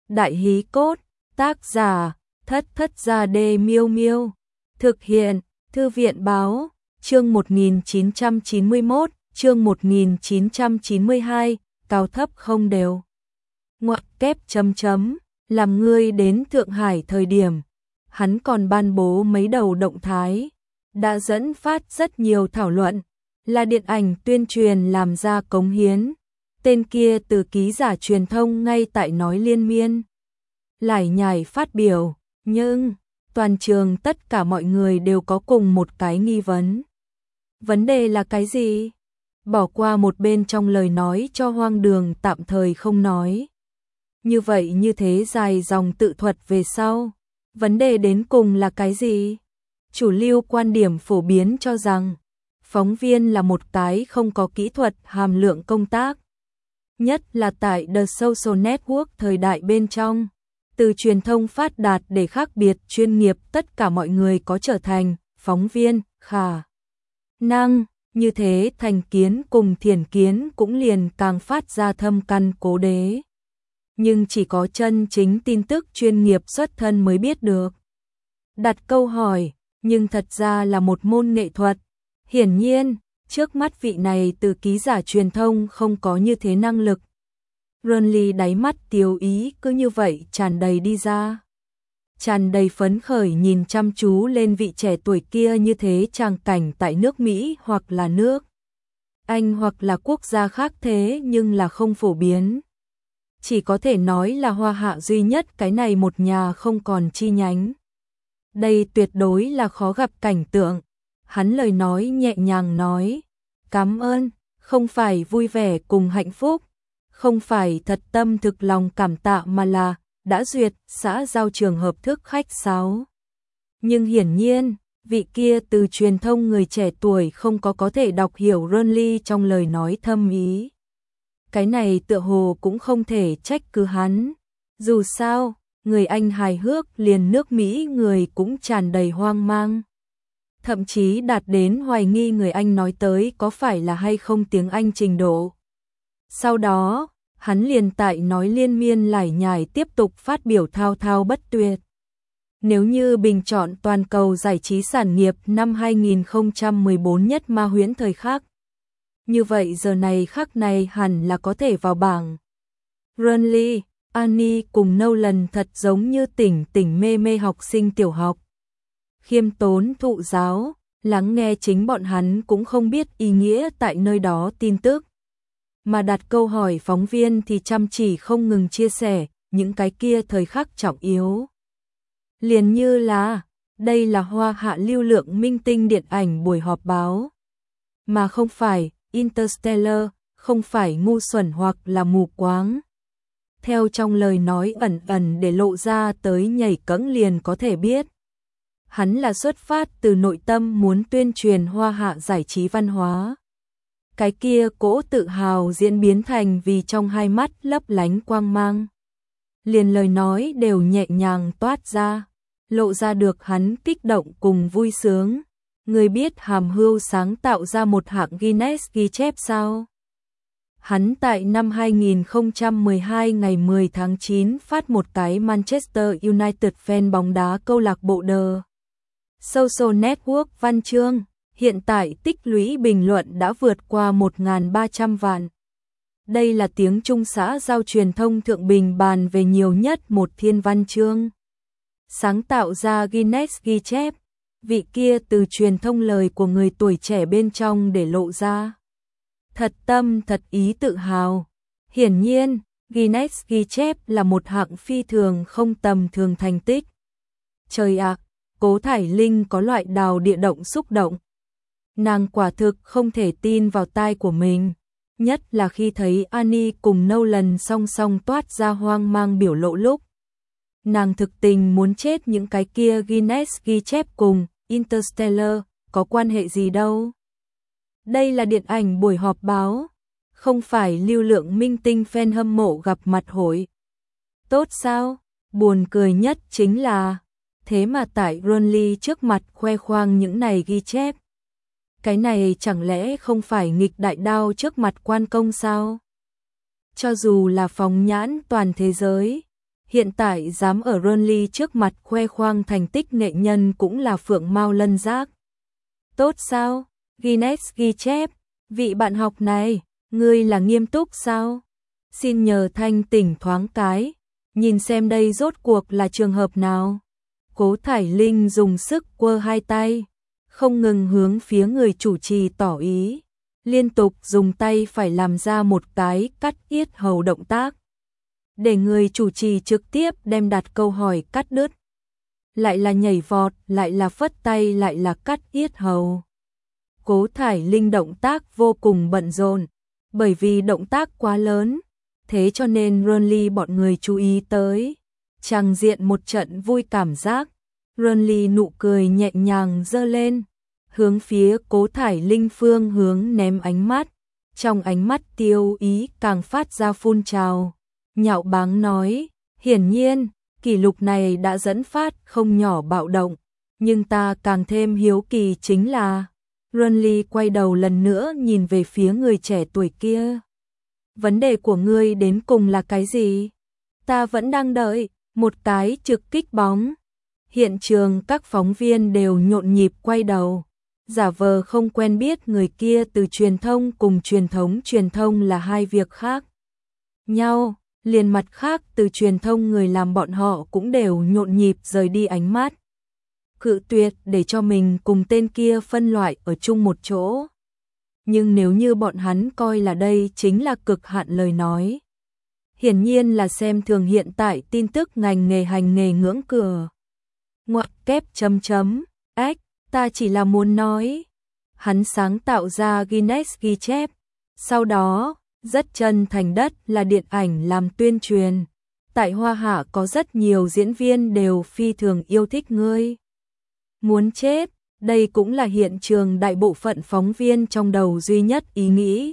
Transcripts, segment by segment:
Đại hí cốt, tác giả, Thất Thất Gia Đê Miêu Miêu. Thực hiện, Thư viện báo, chương 1991, chương 1992, cao thấp không đều. Ngoặc kép chấm chấm, làm ngươi đến Thượng Hải thời điểm, hắn còn ban bố mấy đầu động thái, đã dẫn phát rất nhiều thảo luận, là điện ảnh tuyên truyền làm ra cống hiến. Tên kia từ ký giả truyền thông ngay tại nói liên miên. Lải nhải phát biểu, nhưng toàn trường tất cả mọi người đều có cùng một cái nghi vấn. Vấn đề là cái gì? Bỏ qua một bên trong lời nói cho hoang đường tạm thời không nói. Như vậy như thế dài dòng tự thuật về sau. Vấn đề đến cùng là cái gì? Chủ lưu quan điểm phổ biến cho rằng phóng viên là một cái không có kỹ thuật hàm lượng công tác. Nhất là tại The Social Network thời đại bên trong. Từ truyền thông phát đạt để khác biệt chuyên nghiệp, tất cả mọi người có trở thành phóng viên, khả năng như thế thành kiến cùng thiển kiến cũng liền càng phát ra thâm căn cố đế. Nhưng chỉ có chân chính tin tức chuyên nghiệp xuất thân mới biết được. Đặt câu hỏi, nhưng thật ra là một môn nghệ thuật. Hiển nhiên, trước mắt vị này từ ký giả truyền thông không có như thế năng lực. Ronly đáy mắt tiêu ý cứ như vậy tràn đầy đi ra. Tràn đầy phấn khởi nhìn chăm chú lên vị trẻ tuổi kia, như thế tràng cảnh tại nước Mỹ hoặc là nước Anh hoặc là quốc gia khác thế nhưng là không phổ biến. Chỉ có thể nói là Hoa Hạ duy nhất cái này một nhà không còn chi nhánh. Đây tuyệt đối là khó gặp cảnh tượng. Hắn lời nói nhẹ nhàng nói, cảm ơn, không phải vui vẻ cùng hạnh phúc, không phải thật tâm thực lòng cảm tạ mà là đã duyệt xã giao trường hợp thức khách sáo. Nhưng hiển nhiên, vị kia từ truyền thông người trẻ tuổi không có thể đọc hiểu Ronly trong lời nói thâm ý. Cái này tựa hồ cũng không thể trách cứ hắn. Dù sao, người Anh hài hước liền nước Mỹ người cũng tràn đầy hoang mang. Thậm chí đạt đến hoài nghi người Anh nói tới có phải là hay không tiếng Anh trình độ. Sau đó, hắn liền tại nói liên miên lải nhải tiếp tục phát biểu thao thao bất tuyệt. Nếu như bình chọn toàn cầu giải trí sản nghiệp năm 2014 nhất ma huyễn thời khắc, như vậy giờ này khắc này hẳn là có thể vào bảng. Ronly, Annie cùng Nolan thật giống như tỉnh mê mê học sinh tiểu học. Khiêm tốn thụ giáo, lắng nghe chính bọn hắn cũng không biết ý nghĩa tại nơi đó tin tức. Mà đặt câu hỏi phóng viên thì chăm chỉ không ngừng chia sẻ những cái kia thời khắc trọng yếu. Liền như là, đây là Hoa Hạ lưu lượng minh tinh điện ảnh buổi họp báo. Mà không phải Interstellar, không phải ngu xuẩn hoặc là mù quáng. Theo trong lời nói ẩn ẩn để lộ ra tới nhảy cẫng liền có thể biết. Hắn là xuất phát từ nội tâm muốn tuyên truyền Hoa Hạ giải trí văn hóa. Cái kia cỗ tự hào diễn biến thành vì trong hai mắt lấp lánh quang mang. Liền lời nói đều nhẹ nhàng toát ra, lộ ra được hắn kích động cùng vui sướng. Người biết hàm hưu sáng tạo ra một hạng Guinness ghi chép sao? Hắn tại năm 2012 ngày 10 tháng 9 phát một cái Manchester United fan bóng đá câu lạc bộ The Social Network văn chương. Hiện tại tích lũy bình luận đã vượt qua 1.300 vạn. Đây là tiếng Trung xã giao truyền thông thượng bình bàn về nhiều nhất một thiên văn chương. Sáng tạo ra Guinness ghi chép, vị kia từ truyền thông lời của người tuổi trẻ bên trong để lộ ra. Thật tâm thật ý tự hào. Hiển nhiên, Guinness ghi chép là một hạng phi thường không tầm thường thành tích. Trời ạ, Cố Thải Linh có loại đào địa động xúc động. Nàng quả thực không thể tin vào tai của mình, nhất là khi thấy Annie cùng Nolan song song toát ra hoang mang biểu lộ lúc. Nàng thực tình muốn chết, những cái kia Guinness ghi chép cùng Interstellar có quan hệ gì đâu. Đây là điện ảnh buổi họp báo, không phải lưu lượng minh tinh fan hâm mộ gặp mặt hội. Tốt sao? Buồn cười nhất chính là, thế mà tại Ronly trước mặt khoe khoang những này ghi chép. Cái này chẳng lẽ không phải nghịch đại đao trước mặt quan công sao? Cho dù là phóng nhãn toàn thế giới, Hiện tại dám ở Renly trước mặt khoe khoang thành tích nghệ nhân cũng là phượng mao lân giác. Tốt sao? Guinness ghi chép, vị bạn học này, ngươi là nghiêm túc sao? Xin nhờ thanh tỉnh thoáng cái, nhìn xem đây rốt cuộc là trường hợp nào. Cố Thải Linh dùng sức quơ hai tay, không ngừng hướng phía người chủ trì tỏ ý, liên tục dùng tay phải làm ra một cái cắt yết hầu động tác, để người chủ trì trực tiếp đem đặt câu hỏi cắt đứt. Lại là nhảy vọt, lại là phất tay, lại là cắt yết hầu. Cố Thải Linh động tác vô cùng bận rộn, bởi vì động tác quá lớn, thế cho nên Renly bọn người chú ý tới. Tràng diện một trận vui cảm giác, Renly nụ cười nhẹ nhàng giơ lên, hướng phía Cố Thải Linh phương hướng ném ánh mắt, trong ánh mắt tiêu ý càng phát ra phun trào. Nhạo báng nói, hiển nhiên, kỷ lục này đã dẫn phát không nhỏ bạo động, nhưng ta càng thêm hiếu kỳ chính là, Renly quay đầu lần nữa nhìn về phía người trẻ tuổi kia. Vấn đề của ngươi đến cùng là cái gì? Ta vẫn đang đợi một cái trực kích bóng. Hiện trường các phóng viên đều nhộn nhịp quay đầu, giả vờ không quen biết người kia. Từ truyền thông cùng truyền thông là hai việc khác nhau. Liền mặt khác từ truyền thông người làm bọn họ cũng đều nhộn nhịp rời đi ánh mắt, cự tuyệt để cho mình cùng tên kia phân loại ở chung một chỗ. Nhưng nếu như bọn hắn coi là đây chính là cực hạn lời nói, hiển nhiên là xem thường hiện tại tin tức ngành nghề hành nghề ngưỡng cửa. Ngoặc kép ách, ta chỉ là muốn nói. Hắn sáng tạo ra Guinness ghi chép, sau đó rất chân thành đất là điện ảnh làm tuyên truyền. Tại Hoa Hạ có rất nhiều diễn viên đều phi thường yêu thích ngươi. Muốn chết, đây cũng là hiện trường đại bộ phận phóng viên trong đầu duy nhất ý nghĩ.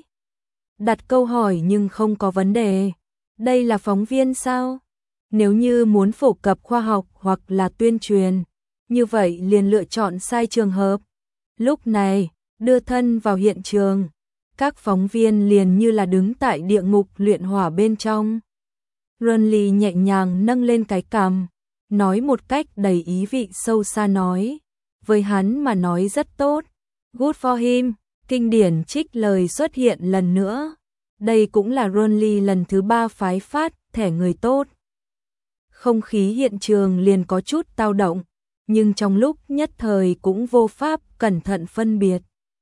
Đặt câu hỏi nhưng không có vấn đề. Đây là phóng viên sao? Nếu như muốn phổ cập khoa học hoặc là tuyên truyền, như vậy liền lựa chọn sai trường hợp. Lúc này, đưa thân vào hiện trường, các phóng viên liền như là đứng tại địa ngục luyện hỏa bên trong. Renly nhẹ nhàng nâng lên cái cằm, nói một cách đầy ý vị sâu xa nói, với hắn mà nói rất tốt. Good for him, kinh điển trích lời xuất hiện lần nữa. Đây cũng là Renly lần thứ 3 phái phát thẻ người tốt. Không khí hiện trường liền có chút tao động, nhưng trong lúc nhất thời cũng vô pháp cẩn thận phân biệt.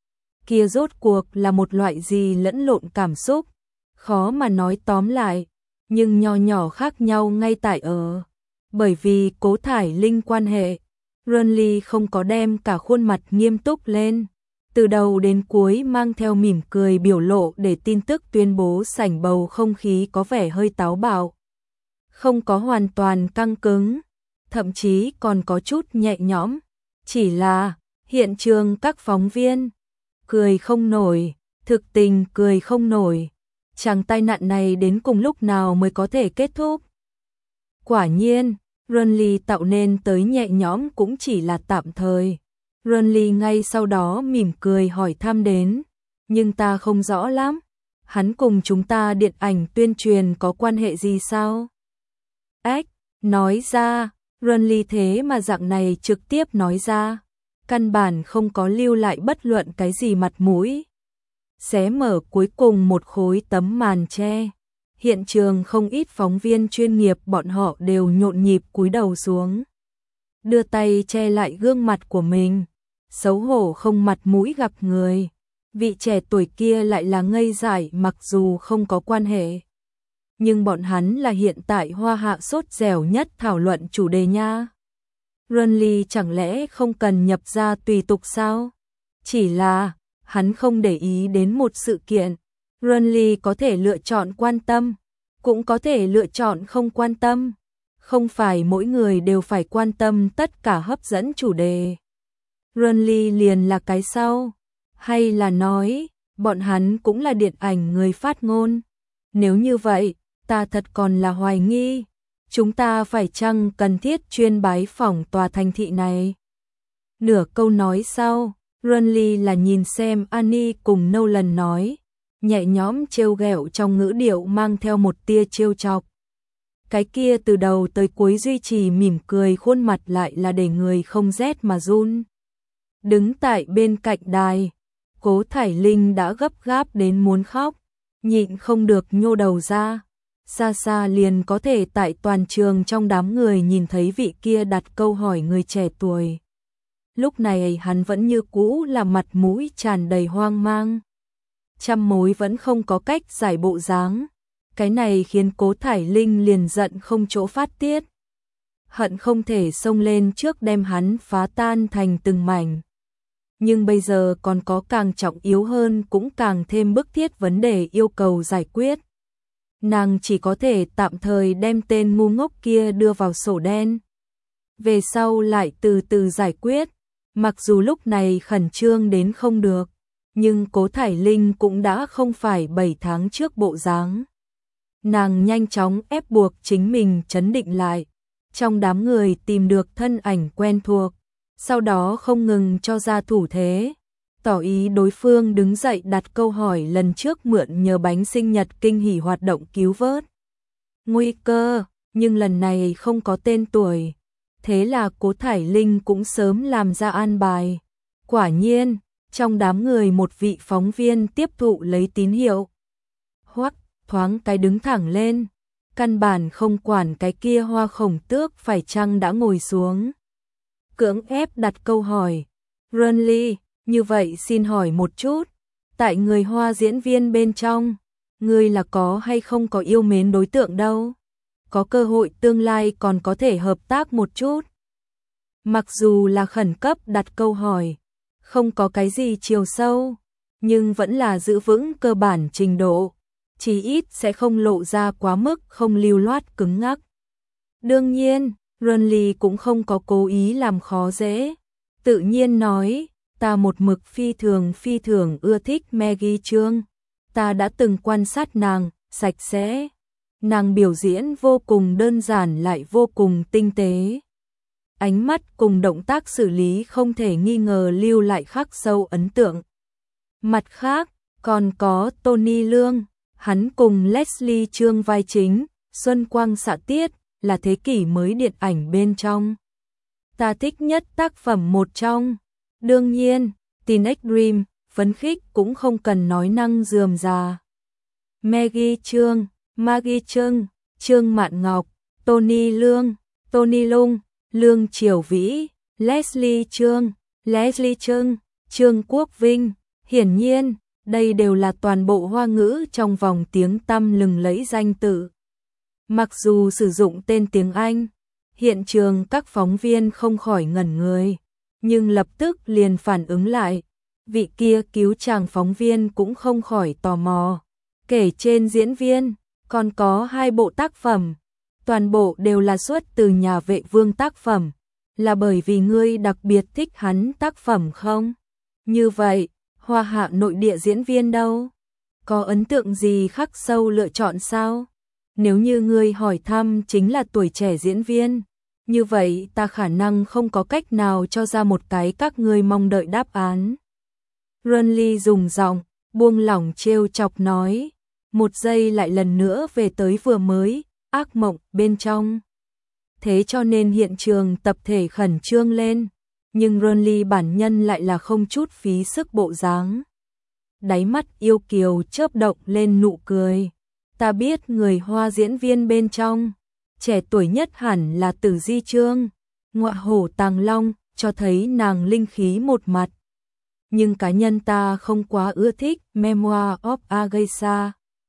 Kia rốt cuộc là một loại gì lẫn lộn cảm xúc, khó mà nói tóm lại, nhưng nho nhỏ khác nhau ngay tại ở. Bởi vì Cố Thải Linh quan hệ, Renly không có đem cả khuôn mặt nghiêm túc lên, từ đầu đến cuối mang theo mỉm cười biểu lộ để tin tức tuyên bố sảnh bầu không khí có vẻ hơi táo bạo. Không có hoàn toàn căng cứng, thậm chí còn có chút nhẹ nhõm, chỉ là hiện trường các phóng viên cười không nổi, thực tình cười không nổi. Chàng tai nạn này đến cùng lúc nào mới có thể kết thúc? Quả nhiên, Renly tạo nên tới nhẹ nhõm cũng chỉ là tạm thời. Renly ngay sau đó mỉm cười hỏi thăm đến, nhưng ta không rõ lắm, hắn cùng chúng ta điện ảnh tuyên truyền có quan hệ gì sao? Ách, nói ra, Renly thế mà dạng này trực tiếp nói ra, căn bản không có lưu lại bất luận cái gì mặt mũi. Xé mở cuối cùng một khối tấm màn che. Hiện trường không ít phóng viên chuyên nghiệp bọn họ đều nhộn nhịp cúi đầu xuống, đưa tay che lại gương mặt của mình, xấu hổ không mặt mũi gặp người. Vị trẻ tuổi kia lại là ngây dại mặc dù không có quan hệ, nhưng bọn hắn là hiện tại Hoa Hạ sốt dẻo nhất thảo luận chủ đề nha. Renly chẳng lẽ không cần nhập ra tùy tục sao? Chỉ là hắn không để ý đến một sự kiện. Renly có thể lựa chọn quan tâm, cũng có thể lựa chọn không quan tâm. Không phải mỗi người đều phải quan tâm tất cả hấp dẫn chủ đề. Renly liền là cái sau, hay là nói, bọn hắn cũng là điện ảnh người phát ngôn. Nếu như vậy, ta thật còn là hoài nghi, chúng ta phải chăng cần thiết chuyên bái phỏng tòa thành thị này? Nửa câu nói sau, Renly là nhìn xem Annie cùng Nolan nói, nhẹ nhõm trêu ghẹo trong ngữ điệu mang theo một tia trêu chọc. Cái kia từ đầu tới cuối duy trì mỉm cười khuôn mặt lại là để người không rét mà run. Đứng tại bên cạnh đài, Cố Thải Linh đã gấp gáp đến muốn khóc, nhịn không được nhô đầu ra. Xa xa liền có thể tại toàn trường trong đám người nhìn thấy vị kia đặt câu hỏi người trẻ tuổi. Lúc này hắn vẫn như cũ là mặt mũi tràn đầy hoang mang. Trăm mối vẫn không có cách giải bộ dáng. Cái này khiến Cố Thải Linh liền giận không chỗ phát tiết. Hận không thể xông lên trước đem hắn phá tan thành từng mảnh. Nhưng bây giờ còn có càng trọng yếu hơn cũng càng thêm bức thiết vấn đề yêu cầu giải quyết. Nàng chỉ có thể tạm thời đem tên ngu ngốc kia đưa vào sổ đen. Về sau lại từ từ giải quyết. Mặc dù lúc này khẩn trương đến không được, nhưng Cố Thải Linh cũng đã không phải 7 tháng trước bộ dáng. Nàng nhanh chóng ép buộc chính mình trấn định lại, trong đám người tìm được thân ảnh quen thuộc, sau đó không ngừng cho ra thủ thế, tỏ ý đối phương đứng dậy đặt câu hỏi lần trước mượn nhờ bánh sinh nhật kinh hỉ hoạt động cứu vớt. Nguy cơ, nhưng lần này không có tên tuổi. Thế là Cố Thải Linh cũng sớm làm ra an bài. Quả nhiên, trong đám người một vị phóng viên tiếp thụ lấy tín hiệu. Hoắc thoáng cái đứng thẳng lên, căn bản không quản cái kia Hoa Khổng Tước phải chăng đã ngồi xuống. Cưỡng ép đặt câu hỏi, Renly, như vậy xin hỏi một chút, tại người Hoa diễn viên bên trong, ngươi là có hay không có yêu mến đối tượng đâu? Có cơ hội tương lai còn có thể hợp tác một chút. Mặc dù là khẩn cấp đặt câu hỏi, không có cái gì chiều sâu, nhưng vẫn là giữ vững cơ bản trình độ, chí ít sẽ không lộ ra quá mức không lưu loát cứng ngắc. Đương nhiên, Renly cũng không có cố ý làm khó dễ, tự nhiên nói, ta một mực phi thường ưa thích Maggie Cheung, ta đã từng quan sát nàng, sạch sẽ. Nàng biểu diễn vô cùng đơn giản lại vô cùng tinh tế. Ánh mắt cùng động tác xử lý không thể nghi ngờ lưu lại khắc sâu ấn tượng. Mặt khác, còn có Tony Lương, hắn cùng Leslie Cheung vai chính, Xuân Quang xạ tiết, là thế kỷ mới điện ảnh bên trong. Ta thích nhất tác phẩm một trong. Đương nhiên, Teenage Dream, phấn khích cũng không cần nói năng rườm rà. Maggie Cheung, Trương Mạn Ngọc, Tony Lương, Tony Lung, Lương Triều Vĩ, Leslie Cheung, Trương Quốc Vinh. Hiển nhiên, đây đều là toàn bộ Hoa ngữ trong vòng tiếng tăm lừng lẫy danh tự. Mặc dù sử dụng tên tiếng Anh, hiện trường các phóng viên không khỏi ngẩn người, nhưng lập tức liền phản ứng lại. Vị kia cứu chàng phóng viên cũng không khỏi tò mò. Kể trên diễn viên, còn có 2 bộ tác phẩm, toàn bộ đều là xuất từ nhà Vệ Vương tác phẩm, là bởi vì ngươi đặc biệt thích hắn tác phẩm không? Như vậy, Hoa Hạ nội địa diễn viên đâu? Có ấn tượng gì khắc sâu lựa chọn sao? Nếu như ngươi hỏi thăm chính là tuổi trẻ diễn viên, như vậy ta khả năng không có cách nào cho ra một cái các ngươi mong đợi đáp án. Renly dùng giọng buông lỏng trêu chọc nói, một giây lại lần nữa về tới vừa mới, ác mộng bên trong. Thế cho nên hiện trường tập thể khẩn trương lên, nhưng Renly bản nhân lại là không chút phí sức bộ dáng. Đáy mắt yêu kiều chớp động lên nụ cười. Ta biết người Hoa diễn viên bên trong, trẻ tuổi nhất hẳn là Tử Di Chương, ngọa hổ tàng long, cho thấy nàng linh khí một mặt. Nhưng cá nhân ta không quá ưa thích Memoir of a Geisha.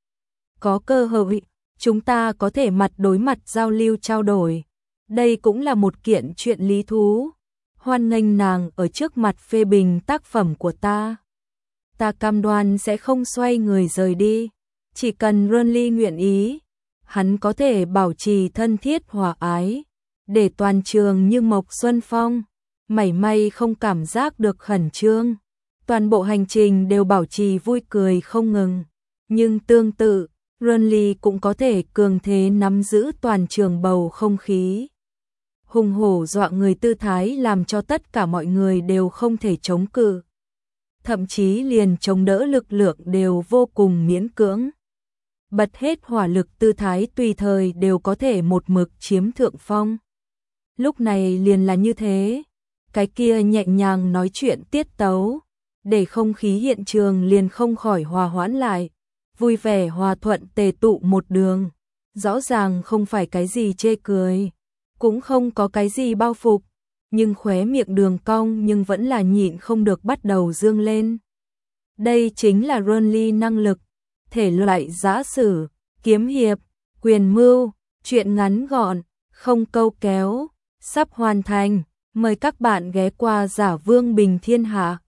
Có cơ hội, chúng ta có thể mặt đối mặt giao lưu trao đổi. Đây cũng là một kiện chuyện lý thú. Hoan nghênh nàng ở trước mặt phê bình tác phẩm của ta. Ta cam đoan sẽ không xoay người rời đi. Chỉ cần Renly nguyện ý, hắn có thể bảo trì thân thiết hòa ái, để toàn trường như Mộc Xuân Phong, mảy may không cảm giác được khẩn trương. Toàn bộ hành trình đều bảo trì vui cười không ngừng. Nhưng tương tự, Renly cũng có thể cường thế nắm giữ toàn trường bầu không khí. Hùng hổ dọa người tư thái làm cho tất cả mọi người đều không thể chống cự. Thậm chí liền chống đỡ lực lượng đều vô cùng miễn cưỡng. bật hết hỏa lực, tư thái tùy thời đều có thể một mực chiếm thượng phong. Lúc này liền là như thế, cái kia nhẹ nhàng nói chuyện tiết tấu, để không khí hiện trường liền không khỏi hòa hoãn lại, vui vẻ hòa thuận tề tụ một đường, rõ ràng không phải cái gì chê cười, cũng không có cái gì bao phục, nhưng khóe miệng đường cong nhưng vẫn là nhịn không được bắt đầu dương lên. Đây chính là Ronly năng lực, thể loại giã sử, kiếm hiệp, quyền mưu, truyện ngắn gọn, không câu kéo, sắp hoàn thành, mời các bạn ghé qua Giả Vương Bình Thiên Hạ.